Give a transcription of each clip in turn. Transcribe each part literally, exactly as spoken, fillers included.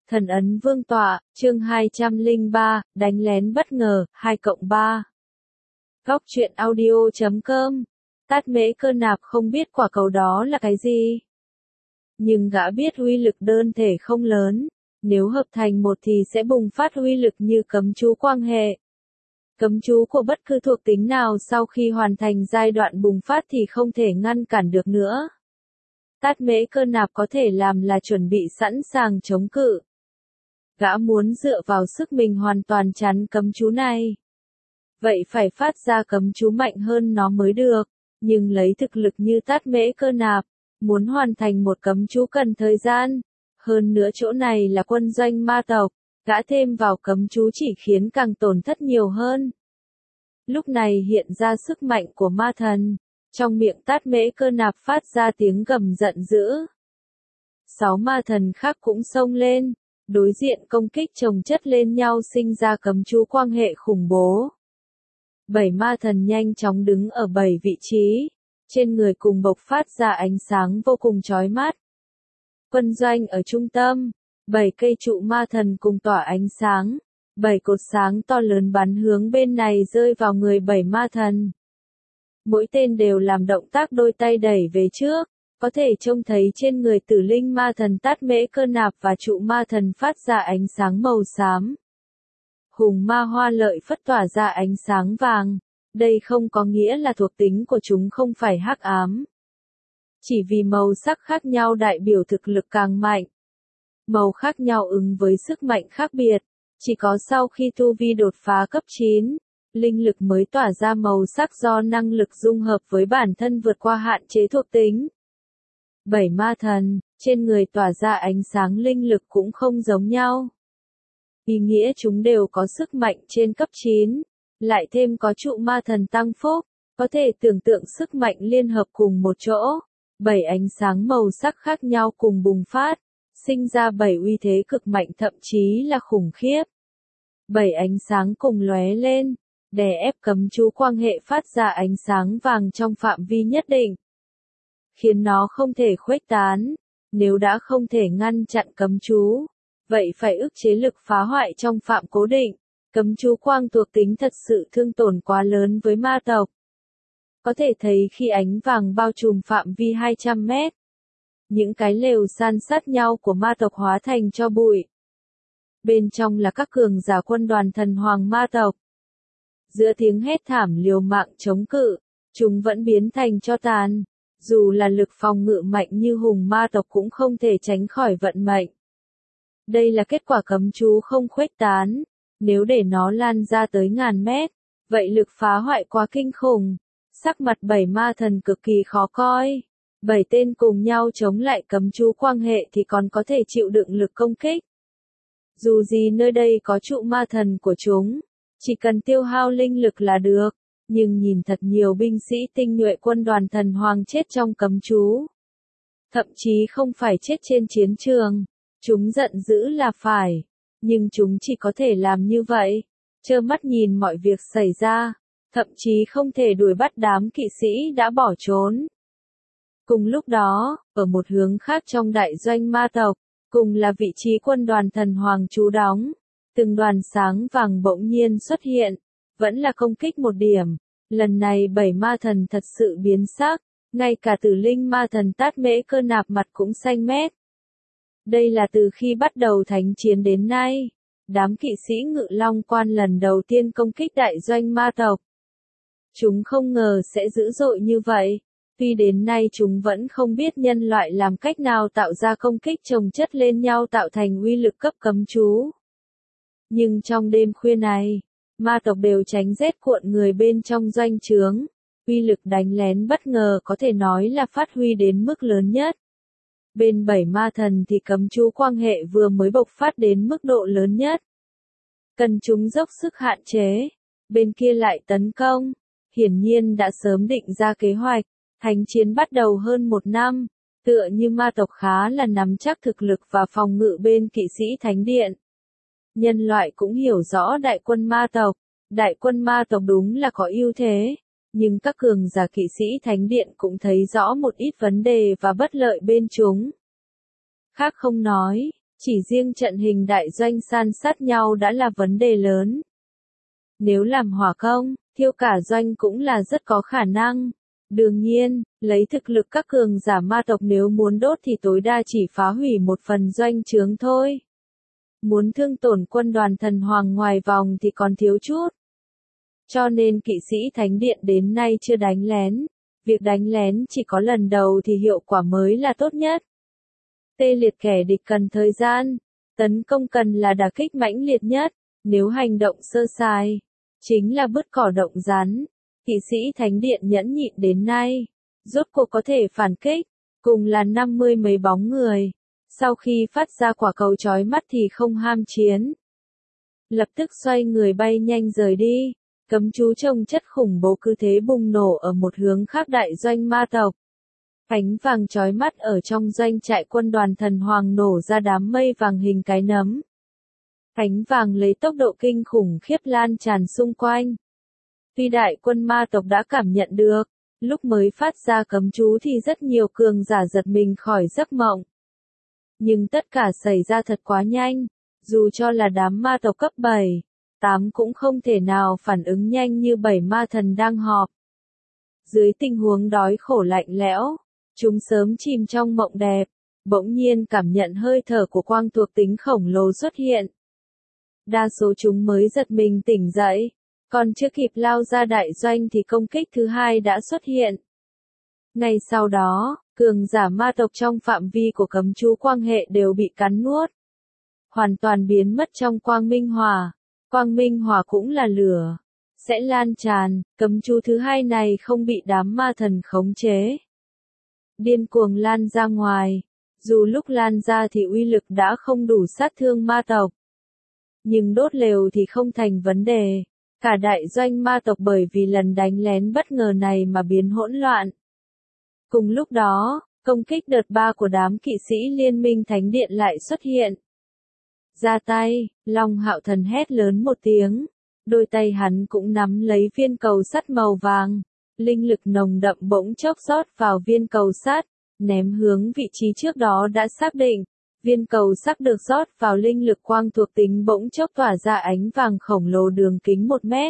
Thần ấn vương tọa, chương hai trăm lẻ ba, đánh lén bất ngờ, hai cộng ba. Góc truyện audio chấm com. Tát Mễ Cơ Nạp không biết quả cầu đó là cái gì. Nhưng gã biết uy lực đơn thể không lớn, nếu hợp thành một thì sẽ bùng phát uy lực như cấm chú quang hệ. Cấm chú của bất cứ thuộc tính nào sau khi hoàn thành giai đoạn bùng phát thì không thể ngăn cản được nữa. Tát Mễ Cơ Nạp có thể làm là chuẩn bị sẵn sàng chống cự. Gã muốn dựa vào sức mình hoàn toàn chắn cấm chú này. Vậy phải phát ra cấm chú mạnh hơn nó mới được, nhưng lấy thực lực như Tát Mễ Cơ Nạp, muốn hoàn thành một cấm chú cần thời gian. Hơn nữa chỗ này là quân doanh ma tộc, gã thêm vào cấm chú chỉ khiến càng tổn thất nhiều hơn. Lúc này hiện ra sức mạnh của ma thần, trong miệng Tát Mễ Cơ Nạp phát ra tiếng gầm giận dữ. Sáu ma thần khác cũng xông lên, đối diện công kích chồng chất lên nhau sinh ra cấm chú quang hệ khủng bố. Bảy ma thần nhanh chóng đứng ở bảy vị trí, trên người cùng bộc phát ra ánh sáng vô cùng chói mắt. Quân doanh ở trung tâm, bảy cây trụ ma thần cùng tỏa ánh sáng, bảy cột sáng to lớn bắn hướng bên này rơi vào người bảy ma thần. Mỗi tên đều làm động tác đôi tay đẩy về trước, có thể trông thấy trên người tử linh ma thần Tát Mễ Cơ Nạp và trụ ma thần phát ra ánh sáng màu xám. Hùng ma hoa lợi phất tỏa ra ánh sáng vàng, đây không có nghĩa là thuộc tính của chúng không phải hắc ám. Chỉ vì màu sắc khác nhau đại biểu thực lực càng mạnh. Màu khác nhau ứng với sức mạnh khác biệt, chỉ có sau khi tu vi đột phá cấp chín, linh lực mới tỏa ra màu sắc do năng lực dung hợp với bản thân vượt qua hạn chế thuộc tính. Bảy ma thần, trên người tỏa ra ánh sáng linh lực cũng không giống nhau. Ý nghĩa chúng đều có sức mạnh trên cấp chín, lại thêm có trụ ma thần tăng phúc, có thể tưởng tượng sức mạnh liên hợp cùng một chỗ. Bảy ánh sáng màu sắc khác nhau cùng bùng phát, sinh ra bảy uy thế cực mạnh thậm chí là khủng khiếp. Bảy ánh sáng cùng lóe lên, đè ép cấm chú quang hệ phát ra ánh sáng vàng trong phạm vi nhất định, khiến nó không thể khuếch tán. Nếu đã không thể ngăn chặn cấm chú, vậy phải ức chế lực phá hoại trong phạm cố định. Cấm chú quang thuộc tính thật sự thương tổn quá lớn với ma tộc. Có thể thấy khi ánh vàng bao trùm phạm vi hai trăm mét, những cái lều san sát nhau của ma tộc hóa thành tro bụi. Bên trong là các cường giả quân đoàn thần hoàng ma tộc. Giữa tiếng hét thảm liều mạng chống cự, chúng vẫn biến thành tro tàn. Dù là lực phòng ngự mạnh như hùng ma tộc cũng không thể tránh khỏi vận mệnh. Đây là kết quả cấm chú không khuếch tán. Nếu để nó lan ra tới ngàn mét, vậy lực phá hoại quá kinh khủng. Sắc mặt bảy ma thần cực kỳ khó coi. Bảy tên cùng nhau chống lại cấm chú quang hệ thì còn có thể chịu đựng lực công kích. Dù gì nơi đây có trụ ma thần của chúng, chỉ cần tiêu hao linh lực là được. Nhưng nhìn thật nhiều binh sĩ tinh nhuệ quân đoàn thần hoàng chết trong cấm chú. Thậm chí không phải chết trên chiến trường. Chúng giận dữ là phải. Nhưng chúng chỉ có thể làm như vậy, trơ mắt nhìn mọi việc xảy ra, thậm chí không thể đuổi bắt đám kỵ sĩ đã bỏ trốn. Cùng lúc đó, ở một hướng khác trong đại doanh ma tộc, cùng là vị trí quân đoàn thần hoàng trú đóng, từng đoàn sáng vàng bỗng nhiên xuất hiện, vẫn là công kích một điểm. Lần này bảy ma thần thật sự biến sắc, ngay cả tử linh ma thần Tát Mễ Cơ Nạp mặt cũng xanh mét. Đây là từ khi bắt đầu thánh chiến đến nay, đám kỵ sĩ Ngự Long Quan lần đầu tiên công kích đại doanh ma tộc. Chúng không ngờ sẽ dữ dội như vậy, tuy đến nay chúng vẫn không biết nhân loại làm cách nào tạo ra công kích chồng chất lên nhau tạo thành uy lực cấp cấm chú. Nhưng trong đêm khuya này, ma tộc đều tránh rét cuộn người bên trong doanh trướng, uy lực đánh lén bất ngờ có thể nói là phát huy đến mức lớn nhất. Bên bảy ma thần thì cấm chú quang hệ vừa mới bộc phát đến mức độ lớn nhất. Cần chúng dốc sức hạn chế. Bên kia lại tấn công. Hiển nhiên đã sớm định ra kế hoạch. Thánh chiến bắt đầu hơn một năm. Tựa như ma tộc khá là nắm chắc thực lực và phòng ngự bên kỵ sĩ thánh điện. Nhân loại cũng hiểu rõ đại quân ma tộc. Đại quân ma tộc đúng là có ưu thế. Nhưng các cường giả kỵ sĩ thánh điện cũng thấy rõ một ít vấn đề và bất lợi bên chúng. Khác không nói, Chỉ riêng trận hình đại doanh san sát nhau đã là vấn đề lớn. Nếu làm hỏa công, thiêu cả doanh cũng là rất có khả năng. Đương nhiên, lấy thực lực các cường giả ma tộc nếu muốn đốt thì tối đa chỉ phá hủy một phần doanh trướng thôi. Muốn thương tổn quân đoàn thần hoàng ngoài vòng thì còn thiếu chút. Cho nên kỵ sĩ thánh điện đến nay chưa đánh lén. Việc đánh lén chỉ có lần đầu thì hiệu quả mới là tốt nhất. Tê liệt kẻ địch cần thời gian. Tấn công cần là đả kích mãnh liệt nhất. Nếu hành động sơ sài, chính là bứt cỏ động rắn. Kỵ sĩ thánh điện nhẫn nhịn đến nay, rốt cuộc có thể phản kích, cùng là năm mươi mấy bóng người. Sau khi phát ra quả cầu chói mắt thì không ham chiến. Lập tức xoay người bay nhanh rời đi, cấm chú trông chất khủng bố cứ thế bùng nổ ở một hướng khác đại doanh ma tộc. Ánh vàng chói mắt ở trong doanh trại quân đoàn thần hoàng nổ ra đám mây vàng hình cái nấm. Ánh vàng lấy tốc độ kinh khủng khiếp lan tràn xung quanh. Tuy đại quân ma tộc đã cảm nhận được, lúc mới phát ra cấm chú thì rất nhiều cường giả giật mình khỏi giấc mộng. Nhưng tất cả xảy ra thật quá nhanh, dù cho là đám ma tộc cấp bảy, tám cũng không thể nào phản ứng nhanh như bảy ma thần đang họp. Dưới tình huống đói khổ lạnh lẽo, chúng sớm chìm trong mộng đẹp, bỗng nhiên cảm nhận hơi thở của quang thuộc tính khổng lồ xuất hiện. Đa số chúng mới giật mình tỉnh dậy, còn chưa kịp lao ra đại doanh thì công kích thứ hai đã xuất hiện. Ngay sau đó, cường giả ma tộc trong phạm vi của cấm chú quang hệ đều bị cắn nuốt. Hoàn toàn biến mất trong quang minh hỏa. Quang minh hỏa cũng là lửa. Sẽ lan tràn, cấm chú thứ hai này không bị đám ma thần khống chế. Điên cuồng lan ra ngoài. Dù lúc lan ra thì uy lực đã không đủ sát thương ma tộc. Nhưng đốt lều thì không thành vấn đề. Cả đại doanh ma tộc bởi vì lần đánh lén bất ngờ này mà biến hỗn loạn. Cùng lúc đó, công kích đợt ba của đám kỵ sĩ liên minh thánh điện lại xuất hiện. Ra tay, Long Hạo Thần hét lớn một tiếng. Đôi tay hắn cũng nắm lấy viên cầu sắt màu vàng. Linh lực nồng đậm bỗng chốc rót vào viên cầu sắt, ném hướng vị trí trước đó đã xác định. Viên cầu sắt được rót vào linh lực quang thuộc tính bỗng chốc tỏa ra ánh vàng khổng lồ đường kính một mét.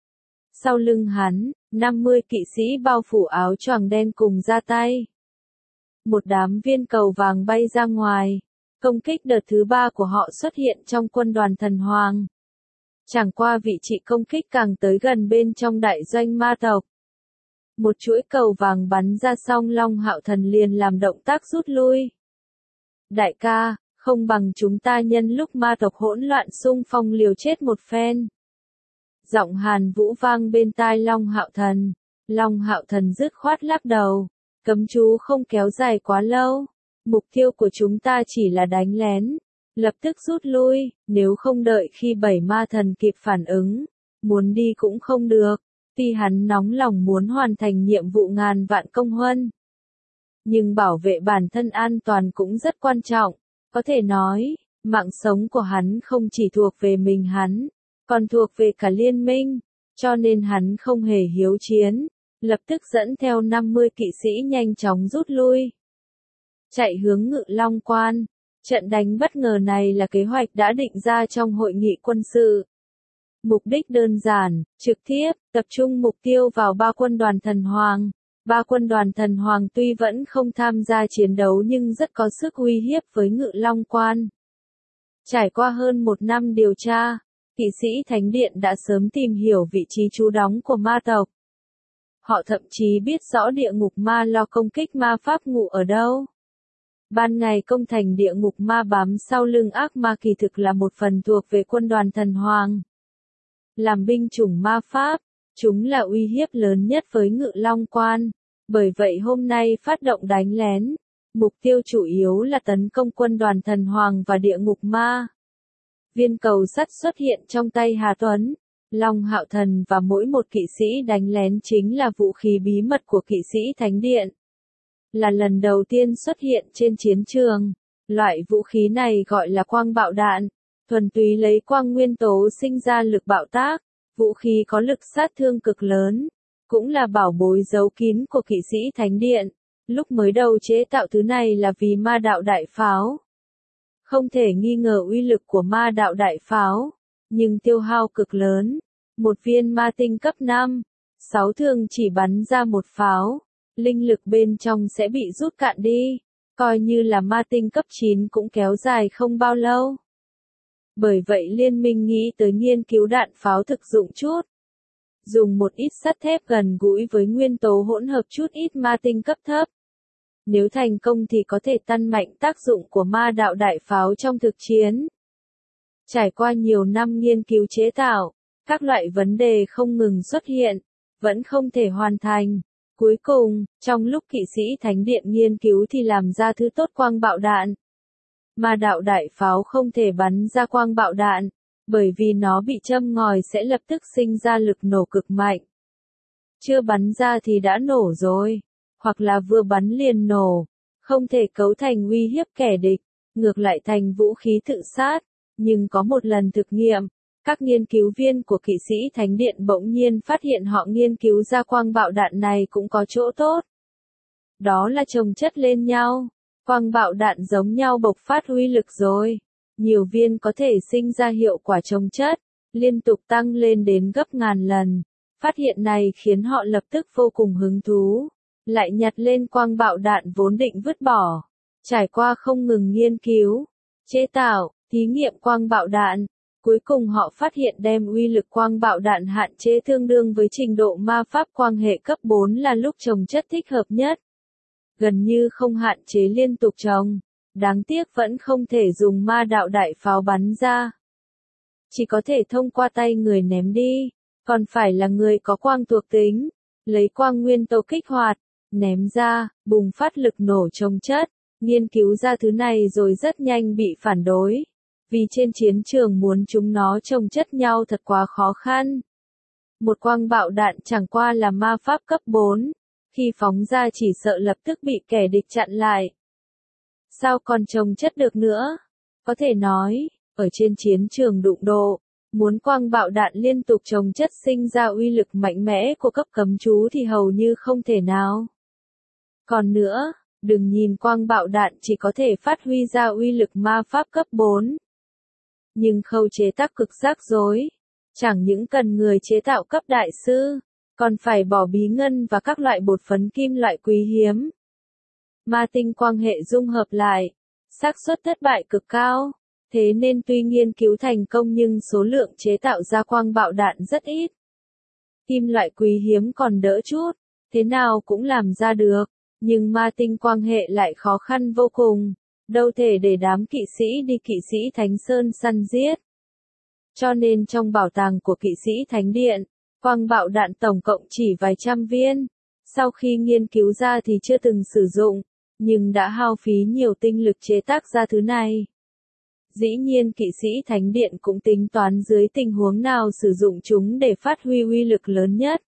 Sau lưng hắn, năm mươi kỵ sĩ bao phủ áo choàng đen cùng ra tay. Một đám viên cầu vàng bay ra ngoài. Công kích đợt thứ ba của họ xuất hiện trong quân đoàn thần hoàng. Chẳng qua vị trí công kích càng tới gần bên trong đại doanh ma tộc. Một chuỗi cầu vàng bắn ra xong Long Hạo Thần liền làm động tác rút lui. Đại ca, không bằng chúng ta nhân lúc ma tộc hỗn loạn xung phong liều chết một phen. Giọng Hàn Vũ vang bên tai Long Hạo Thần. Long Hạo Thần dứt khoát lắc đầu. Cấm chú không kéo dài quá lâu. Mục tiêu của chúng ta chỉ là đánh lén. Lập tức rút lui, nếu không đợi khi bảy ma thần kịp phản ứng. Muốn đi cũng không được. Tuy hắn nóng lòng muốn hoàn thành nhiệm vụ ngàn vạn công huân. Nhưng bảo vệ bản thân an toàn cũng rất quan trọng. Có thể nói, mạng sống của hắn không chỉ thuộc về mình hắn, còn thuộc về cả liên minh. Cho nên hắn không hề hiếu chiến. Lập tức dẫn theo năm mươi kỵ sĩ nhanh chóng rút lui. Chạy hướng Ngự Long Quan. Trận đánh bất ngờ này là kế hoạch đã định ra trong hội nghị quân sự. Mục đích đơn giản, trực tiếp, tập trung mục tiêu vào ba quân đoàn thần hoàng. Ba quân đoàn thần hoàng tuy vẫn không tham gia chiến đấu nhưng rất có sức uy hiếp với Ngự Long Quan. Trải qua hơn một năm điều tra, kỵ sĩ Thánh Điện đã sớm tìm hiểu vị trí trú đóng của ma tộc. Họ thậm chí biết rõ địa ngục ma lo công kích ma pháp ngụ ở đâu. Ban ngày công thành địa ngục ma bám sau lưng ác ma kỳ thực là một phần thuộc về quân đoàn thần hoàng. Làm binh chủng ma pháp, chúng là uy hiếp lớn nhất với Ngự Long Quan. Bởi vậy hôm nay phát động đánh lén. Mục tiêu chủ yếu là tấn công quân đoàn thần hoàng và địa ngục ma. Viên cầu sắt xuất hiện trong tay Hà Tuấn. Long Hạo Thần và mỗi một kỵ sĩ đánh lén chính là vũ khí bí mật của kỵ sĩ Thánh Điện. Là lần đầu tiên xuất hiện trên chiến trường. Loại vũ khí này gọi là quang bạo đạn. Thuần túy lấy quang nguyên tố sinh ra lực bạo tác. Vũ khí có lực sát thương cực lớn. Cũng là bảo bối giấu kín của kỵ sĩ Thánh Điện. Lúc mới đầu chế tạo thứ này là vì ma đạo đại pháo. Không thể nghi ngờ uy lực của ma đạo đại pháo, nhưng tiêu hao cực lớn. Một viên ma tinh cấp năm, sáu thường chỉ bắn ra một pháo, linh lực bên trong sẽ bị rút cạn đi, coi như là ma tinh cấp chín cũng kéo dài không bao lâu. Bởi vậy liên minh nghĩ tới nghiên cứu đạn pháo thực dụng chút. Dùng một ít sắt thép gần gũi với nguyên tố hỗn hợp chút ít ma tinh cấp thấp. Nếu thành công thì có thể tăng mạnh tác dụng của ma đạo đại pháo trong thực chiến. Trải qua nhiều năm nghiên cứu chế tạo, các loại vấn đề không ngừng xuất hiện, vẫn không thể hoàn thành. Cuối cùng, trong lúc kỵ sĩ thánh điện nghiên cứu thì làm ra thứ tốt quang bạo đạn. Ma đạo đại pháo không thể bắn ra quang bạo đạn, bởi vì nó bị châm ngòi sẽ lập tức sinh ra lực nổ cực mạnh. Chưa bắn ra thì đã nổ rồi, hoặc là vừa bắn liền nổ, không thể cấu thành uy hiếp kẻ địch, ngược lại thành vũ khí tự sát. Nhưng có một lần thực nghiệm, các nghiên cứu viên của kỵ sĩ thánh điện bỗng nhiên phát hiện họ nghiên cứu ra quang bạo đạn này cũng có chỗ tốt. Đó là chồng chất lên nhau, quang bạo đạn giống nhau bộc phát uy lực rồi. Nhiều viên có thể sinh ra hiệu quả chồng chất, liên tục tăng lên đến gấp ngàn lần. Phát hiện này khiến họ lập tức vô cùng hứng thú, lại nhặt lên quang bạo đạn vốn định vứt bỏ. Trải qua không ngừng nghiên cứu, chế tạo, thí nghiệm quang bạo đạn, cuối cùng họ phát hiện đem uy lực quang bạo đạn hạn chế tương đương với trình độ ma pháp quang hệ cấp bốn là lúc chồng chất thích hợp nhất. Gần như không hạn chế liên tục trồng, đáng tiếc vẫn không thể dùng ma đạo đại pháo bắn ra. Chỉ có thể thông qua tay người ném đi, còn phải là người có quang thuộc tính, lấy quang nguyên tố kích hoạt, ném ra, bùng phát lực nổ chồng chất. Nghiên cứu ra thứ này rồi rất nhanh bị phản đối, vì trên chiến trường muốn chúng nó chồng chất nhau thật quá khó khăn. Một quang bạo đạn chẳng qua là ma pháp cấp bốn, khi phóng ra chỉ sợ lập tức bị kẻ địch chặn lại. Sao còn chồng chất được nữa? Có thể nói, ở trên chiến trường đụng độ, muốn quang bạo đạn liên tục chồng chất sinh ra uy lực mạnh mẽ của cấp cấm chú thì hầu như không thể nào. Còn nữa, đừng nhìn quang bạo đạn chỉ có thể phát huy ra uy lực ma pháp cấp bốn. Nhưng khâu chế tác cực rắc rối. Chẳng những cần người chế tạo cấp đại sư, còn phải bỏ bí ngân và các loại bột phấn kim loại quý hiếm. Ma tinh quang hệ dung hợp lại, xác suất thất bại cực cao. Thế nên tuy nghiên cứu thành công nhưng số lượng chế tạo ra quang bạo đạn rất ít. Kim loại quý hiếm còn đỡ chút, thế nào cũng làm ra được. Nhưng ma tinh quang hệ lại khó khăn vô cùng, đâu thể để đám kỵ sĩ đi kỵ sĩ Thánh Sơn săn giết. Cho nên trong bảo tàng của kỵ sĩ Thánh Điện, quang bạo đạn tổng cộng chỉ vài trăm viên. Sau khi nghiên cứu ra thì chưa từng sử dụng, nhưng đã hao phí nhiều tinh lực chế tác ra thứ này. Dĩ nhiên kỵ sĩ Thánh Điện cũng tính toán dưới tình huống nào sử dụng chúng để phát huy uy lực lớn nhất.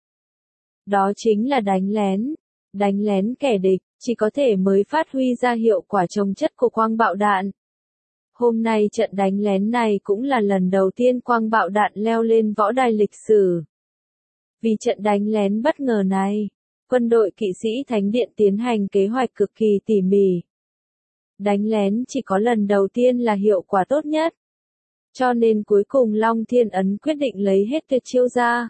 Đó chính là đánh lén. Đánh lén kẻ địch, chỉ có thể mới phát huy ra hiệu quả chồng chất của quang bạo đạn. Hôm nay trận đánh lén này cũng là lần đầu tiên quang bạo đạn leo lên võ đài lịch sử. Vì trận đánh lén bất ngờ này, quân đội kỵ sĩ Thánh Điện tiến hành kế hoạch cực kỳ tỉ mỉ. Đánh lén chỉ có lần đầu tiên là hiệu quả tốt nhất. Cho nên cuối cùng Long Thiên Ấn quyết định lấy hết tuyệt chiêu ra.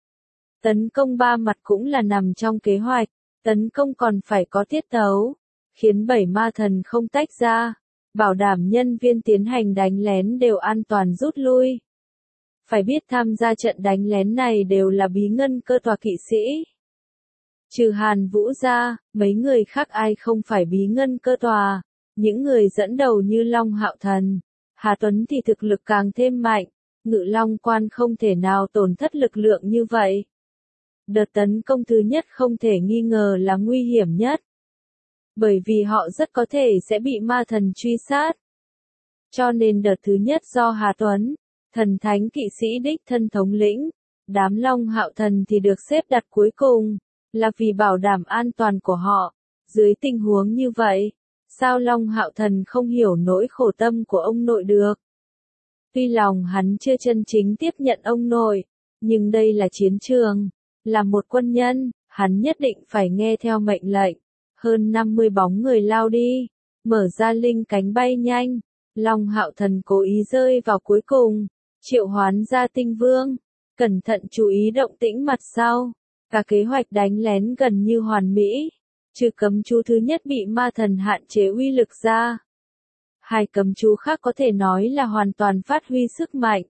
Tấn công ba mặt cũng là nằm trong kế hoạch. Tấn công còn phải có tiết tấu, khiến bảy ma thần không tách ra, bảo đảm nhân viên tiến hành đánh lén đều an toàn rút lui. Phải biết tham gia trận đánh lén này đều là bí ngân cơ tòa kỵ sĩ. Trừ Hàn Vũ ra, mấy người khác ai không phải bí ngân cơ tòa, những người dẫn đầu như Long Hạo Thần, Hà Tuấn thì thực lực càng thêm mạnh, Ngự Long Quan không thể nào tổn thất lực lượng như vậy. Đợt tấn công thứ nhất không thể nghi ngờ là nguy hiểm nhất. Bởi vì họ rất có thể sẽ bị ma thần truy sát. Cho nên đợt thứ nhất do Hà Tuấn, thần thánh kỵ sĩ đích thân thống lĩnh, đám Long Hạo Thần thì được xếp đặt cuối cùng, là vì bảo đảm an toàn của họ. Dưới tình huống như vậy, sao Long Hạo Thần không hiểu nỗi khổ tâm của ông nội được? Tuy lòng hắn chưa chân chính tiếp nhận ông nội, nhưng đây là chiến trường. Là một quân nhân, hắn nhất định phải nghe theo mệnh lệnh. Hơn năm mươi bóng người lao đi, mở ra linh cánh bay nhanh, Long Hạo Thần cố ý rơi vào cuối cùng, triệu hoán ra tinh vương, cẩn thận chú ý động tĩnh mặt sau, cả kế hoạch đánh lén gần như hoàn mỹ, trừ cấm chú thứ nhất bị ma thần hạn chế uy lực ra. Hai cấm chú khác có thể nói là hoàn toàn phát huy sức mạnh.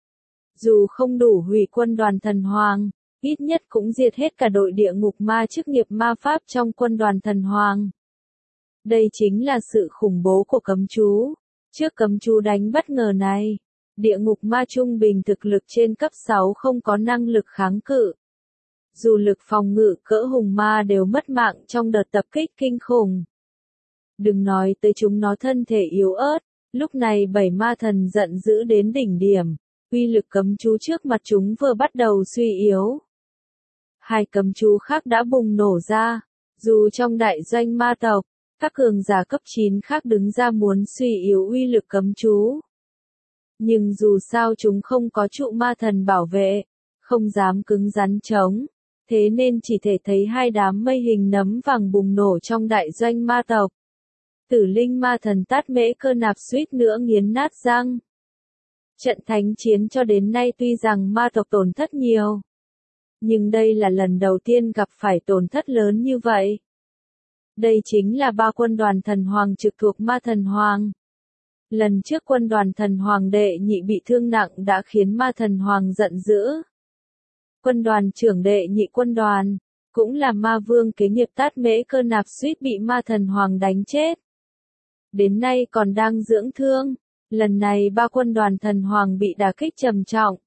Dù không đủ hủy quân đoàn thần hoàng, ít nhất cũng diệt hết cả đội địa ngục ma chức nghiệp ma pháp trong quân đoàn thần hoàng. Đây chính là sự khủng bố của cấm chú. Trước cấm chú đánh bất ngờ này, địa ngục ma trung bình thực lực trên cấp sáu không có năng lực kháng cự. Dù lực phòng ngự cỡ hùng ma đều mất mạng trong đợt tập kích kinh khủng. Đừng nói tới chúng nó thân thể yếu ớt, lúc này bảy ma thần giận dữ đến đỉnh điểm, uy lực cấm chú trước mặt chúng vừa bắt đầu suy yếu. Hai cấm chú khác đã bùng nổ ra, dù trong đại doanh ma tộc, các cường giả cấp chín khác đứng ra muốn suy yếu uy lực cấm chú. Nhưng dù sao chúng không có trụ ma thần bảo vệ, không dám cứng rắn chống, thế nên chỉ thể thấy hai đám mây hình nấm vàng bùng nổ trong đại doanh ma tộc. Tử linh ma thần Tát Mễ Cơ Nạp suýt nữa nghiến nát răng. Trận thánh chiến cho đến nay tuy rằng ma tộc tổn thất nhiều, nhưng đây là lần đầu tiên gặp phải tổn thất lớn như vậy. Đây chính là ba quân đoàn thần hoàng trực thuộc ma thần hoàng. Lần trước quân đoàn thần hoàng đệ nhị bị thương nặng đã khiến ma thần hoàng giận dữ. Quân đoàn trưởng đệ nhị quân đoàn, cũng là ma vương kế nghiệp Tát Mễ Cơ Nạp suýt bị ma thần hoàng đánh chết. Đến nay còn đang dưỡng thương, lần này ba quân đoàn thần hoàng bị đả kích trầm trọng.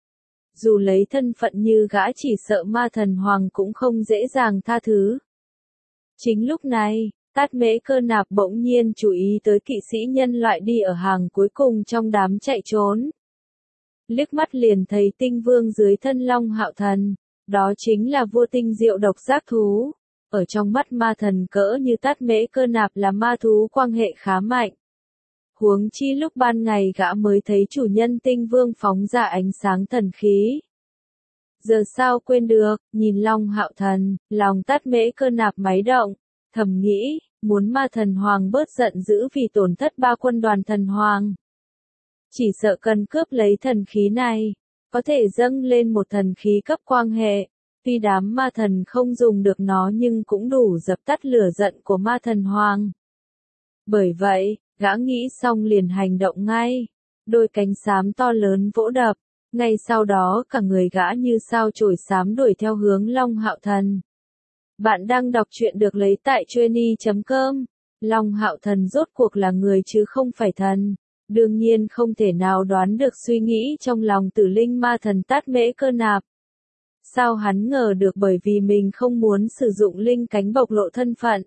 Dù lấy thân phận như gã chỉ sợ ma thần hoàng cũng không dễ dàng tha thứ. Chính lúc này, Tát Mễ Cơ Nạp bỗng nhiên chú ý tới kỵ sĩ nhân loại đi ở hàng cuối cùng trong đám chạy trốn. Liếc mắt liền thấy tinh vương dưới thân Long Hạo Thần, đó chính là vua tinh diệu độc giác thú. Ở trong mắt ma thần cỡ như Tát Mễ Cơ Nạp là ma thú quan hệ khá mạnh. Huống chi lúc ban ngày gã mới thấy chủ nhân tinh vương phóng ra ánh sáng thần khí. Giờ sao quên được, nhìn Long Hạo Thần, lòng Tát Mễ Cơ Nạp máy động, thầm nghĩ, muốn ma thần hoàng bớt giận dữ vì tổn thất ba quân đoàn thần hoàng. Chỉ sợ cần cướp lấy thần khí này, có thể dâng lên một thần khí cấp quang hệ, tuy đám ma thần không dùng được nó nhưng cũng đủ dập tắt lửa giận của ma thần hoàng. Bởi vậy, gã nghĩ xong liền hành động ngay, đôi cánh xám to lớn vỗ đập. Ngay sau đó cả người gã như sao chổi xám đuổi theo hướng Long Hạo Thần. Bạn đang đọc truyện được lấy tại Chueny chấm com. Long Hạo Thần rốt cuộc là người chứ không phải thần. Đương nhiên không thể nào đoán được suy nghĩ trong lòng tử linh ma thần Tát Mễ Cơ Nạp. Sao hắn ngờ được bởi vì mình không muốn sử dụng linh cánh bộc lộ thân phận.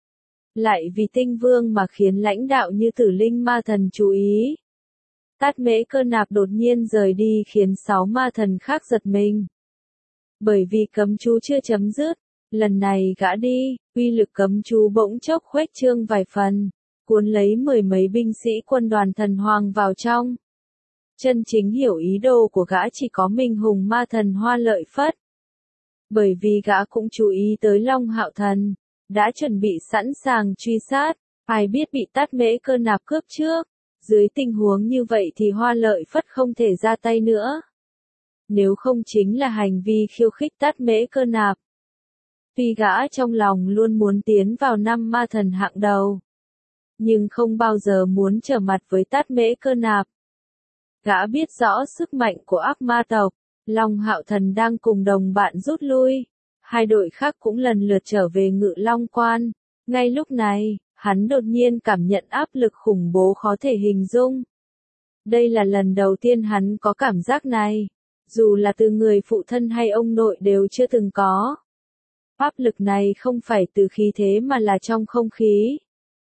Lại vì tinh vương mà khiến lãnh đạo như tử linh ma thần chú ý. Tát Mễ Cơ Nạp đột nhiên rời đi khiến sáu ma thần khác giật mình. Bởi vì cấm chú chưa chấm dứt, lần này gã đi, uy lực cấm chú bỗng chốc khuếch trương vài phần, cuốn lấy mười mấy binh sĩ quân đoàn thần hoàng vào trong. Chân chính hiểu ý đồ của gã chỉ có mình hùng ma thần Hoa Lợi Phất. Bởi vì gã cũng chú ý tới Long Hạo Thần, đã chuẩn bị sẵn sàng truy sát, ai biết bị Tát Mễ Cơ Nạp cướp trước. Dưới tình huống như vậy thì Hoa Lợi Phất không thể ra tay nữa. Nếu không chính là hành vi khiêu khích Tát Mễ Cơ Nạp. Tuy gã trong lòng luôn muốn tiến vào năm ma thần hạng đầu, nhưng không bao giờ muốn trở mặt với Tát Mễ Cơ Nạp. Gã biết rõ sức mạnh của ác ma tộc, Long Hạo Thần đang cùng đồng bạn rút lui. Hai đội khác cũng lần lượt trở về Ngự Long Quan. Ngay lúc này, hắn đột nhiên cảm nhận áp lực khủng bố khó thể hình dung. Đây là lần đầu tiên hắn có cảm giác này, dù là từ người phụ thân hay ông nội đều chưa từng có. Áp lực này không phải từ khí thế mà là trong không khí.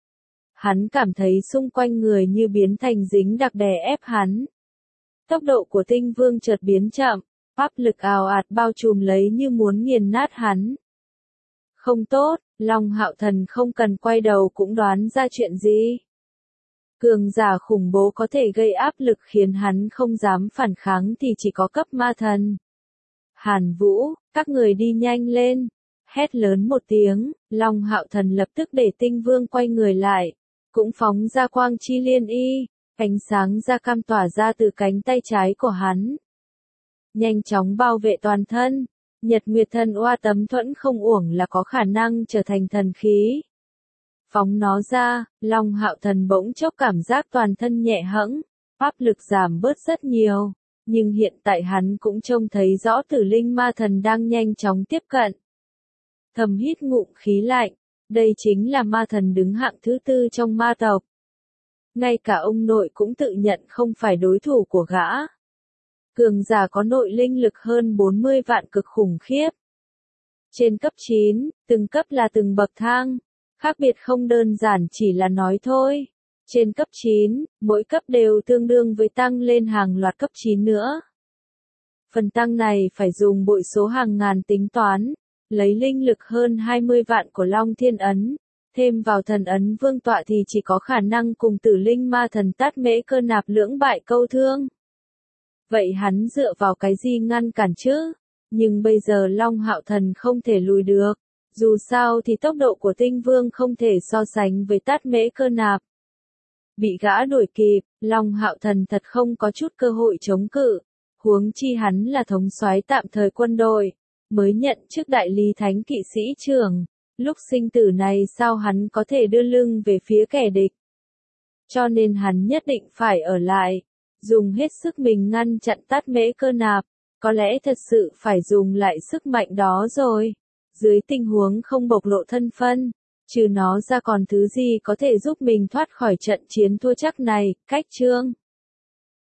Hắn cảm thấy xung quanh người như biến thành dính đặc đè ép hắn. Tốc độ của tinh vương chợt biến chậm, áp lực ào ạt bao trùm lấy như muốn nghiền nát hắn. Không tốt, Long Hạo Thần không cần quay đầu cũng đoán ra chuyện gì. Cường giả khủng bố có thể gây áp lực khiến hắn không dám phản kháng thì chỉ có cấp ma thần. Hàn Vũ, các người đi nhanh lên. Hét lớn một tiếng, Long Hạo Thần lập tức để tinh vương quay người lại, cũng phóng ra quang chi liên y. Ánh sáng da cam tỏa ra từ cánh tay trái của hắn, nhanh chóng bao vệ toàn thân. Nhật Nguyệt Thần Oa tấm thuẫn không uổng là có khả năng trở thành thần khí. Phóng nó ra, Long Hạo Thần bỗng chốc cảm giác toàn thân nhẹ hẫng, áp lực giảm bớt rất nhiều, nhưng hiện tại hắn cũng trông thấy rõ Tử Linh Ma Thần đang nhanh chóng tiếp cận. Thầm hít ngụm khí lạnh, đây chính là ma thần đứng hạng thứ tư trong ma tộc. Ngay cả ông nội cũng tự nhận không phải đối thủ của gã. Cường giả có nội linh lực hơn bốn mươi vạn cực khủng khiếp. Trên cấp chín, từng cấp là từng bậc thang, khác biệt không đơn giản chỉ là nói thôi. Trên cấp chín, mỗi cấp đều tương đương với tăng lên hàng loạt cấp chín nữa. Phần tăng này phải dùng bội số hàng ngàn tính toán, lấy linh lực hơn hai mươi vạn của Long Thiên Ấn, thêm vào thần ấn vương tọa thì chỉ có khả năng cùng Tử Linh Ma Thần Tát Mễ Cơ Nạp lưỡng bại câu thương. Vậy hắn dựa vào cái gì ngăn cản chứ? Nhưng bây giờ Long Hạo Thần không thể lùi được. Dù sao thì tốc độ của Tinh Vương không thể so sánh với Tát Mễ Cơ Nạp. Bị gã đuổi kịp, Long Hạo Thần thật không có chút cơ hội chống cự. Huống chi hắn là thống soái tạm thời quân đội, mới nhận chức đại lý thánh kỵ sĩ trưởng. Lúc sinh tử này sao hắn có thể đưa lưng về phía kẻ địch? Cho nên hắn nhất định phải ở lại, dùng hết sức mình ngăn chặn Tát Mễ Cơ Nạp. Có lẽ thật sự phải dùng lại sức mạnh đó rồi. Dưới tình huống không bộc lộ thân phân, trừ nó ra còn thứ gì có thể giúp mình thoát khỏi trận chiến thua chắc này. Cách chương